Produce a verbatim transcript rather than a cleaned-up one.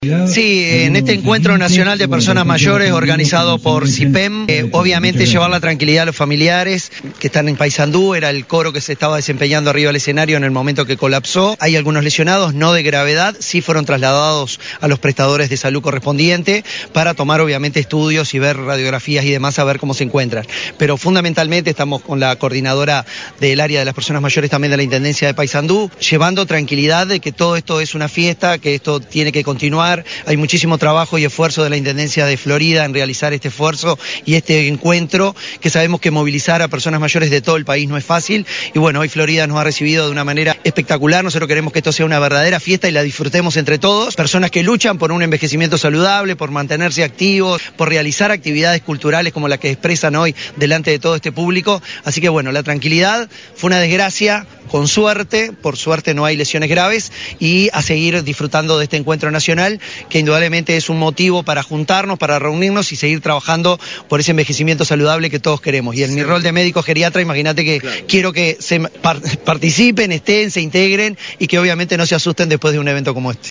Sí, en este encuentro nacional de personas mayores organizado por CIPEM, eh, obviamente llevar la tranquilidad a los familiares que están en Paysandú, era el coro que se estaba desempeñando arriba del escenario en el momento que colapsó. Hay algunos lesionados, no de gravedad, sí fueron trasladados a los prestadores de salud correspondientes para tomar obviamente estudios y ver radiografías y demás a ver cómo se encuentran. Pero fundamentalmente estamos con la coordinadora del área de las personas mayores también de la Intendencia de Paysandú, llevando tranquilidad de que todo esto es una fiesta, que esto tiene que continuar. Hay muchísimo trabajo y esfuerzo de la Intendencia de Florida en realizar este esfuerzo y este encuentro, que sabemos que movilizar a personas mayores de todo el país no es fácil. Y bueno, hoy Florida nos ha recibido de una manera espectacular. Nosotros queremos que esto sea una verdadera fiesta y la disfrutemos entre todos. Personas que luchan por un envejecimiento saludable, por mantenerse activos, por realizar actividades culturales como las que expresan hoy delante de todo este público. Así que bueno, la tranquilidad, fue una desgracia, con suerte, por suerte no hay lesiones graves, y a seguir disfrutando de este encuentro nacional, que indudablemente es un motivo para juntarnos, para reunirnos y seguir trabajando por ese envejecimiento saludable que todos queremos. Y en sí. Mi rol de médico geriatra, imagínate que claro. Quiero que se par participen, estén, se integren y que obviamente no se asusten después de un evento como este.